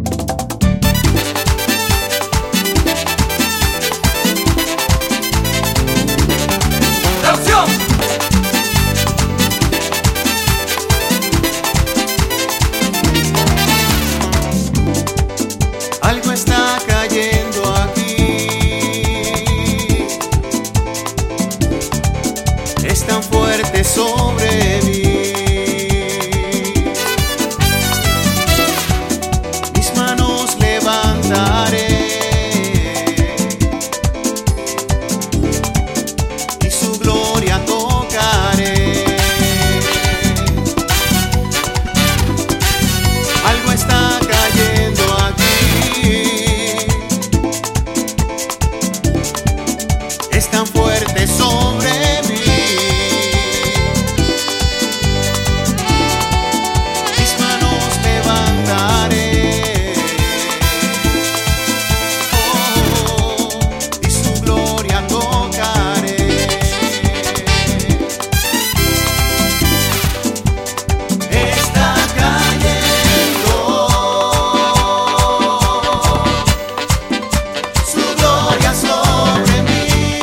Algo está cayendo aquí, es tan fuerte sobre mí. Mis manos levantaré y su gloria tocaré. Algo está cayendo aquí, es tan fuerte sobre mí. Mis manos levantaré, y su gloria tocaré. Está cayendo su gloria sobre mí,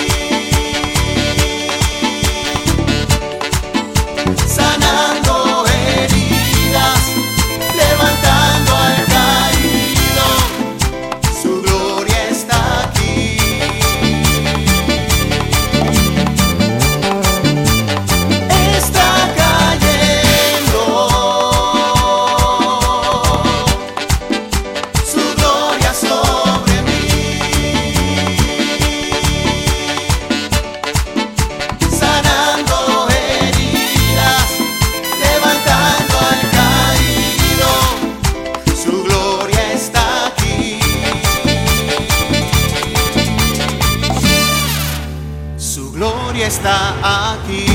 sanando heridas, levantando al caído. Su gloria está aquí. Está cayendo su gloria sobre mí, sanando heridas, levantando al caído. Su gloria está aquí. Su gloria está aquí.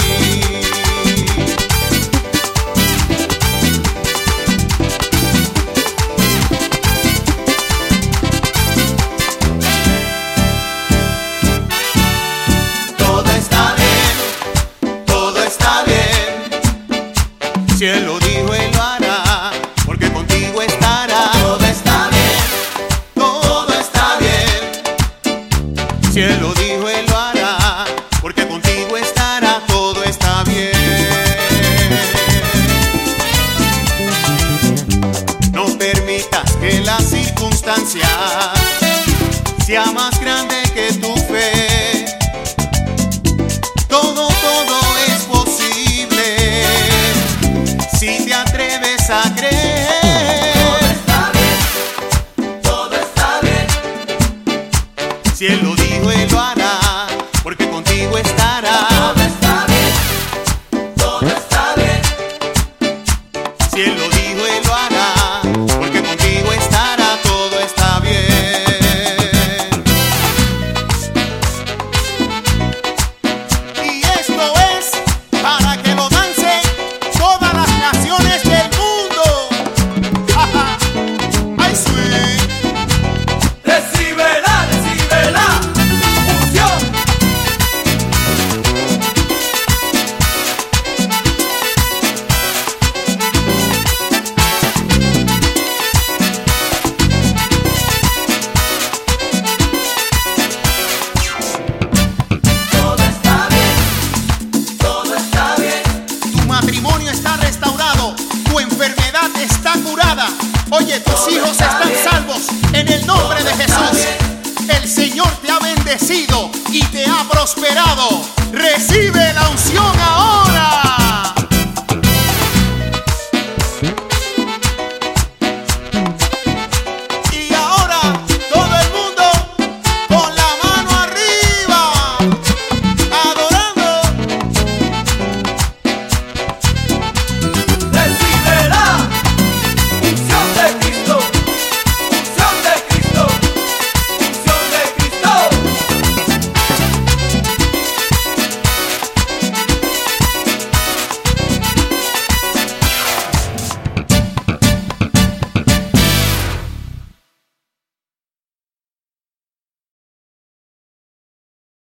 Todo está bien, todo está bien. Si Él lo dijo, Él lo hará, porque contigo estará. Todo está bien, todo está bien. Si Él lo dijo, Él lo hará, porque contigo estará. Todo está bien. No permitas que las circunstancias sea más grande que tu fe. Todo es posible si te atreves a creer. Todo está bien, todo está bien. Si Él lo dijo, Él lo hará, porque contigo estará. Todo está bien, todo está bien. Si Él lo dijo, Él lo hará, porque contigo estará. Todo está bien. Y esto es para que lo dancen todas las naciones del mundo. Ajá. ¡Ay, sweet! Recíbela, recíbela, unción. Todo está bien, todo está bien. Tu matrimonio está restaurado, tu enfermedad está curada. Oye, tus hijos están salvos en el nombre de Jesús. El Señor te ha bendecido y te ha prosperado. Recibe la unción ahora.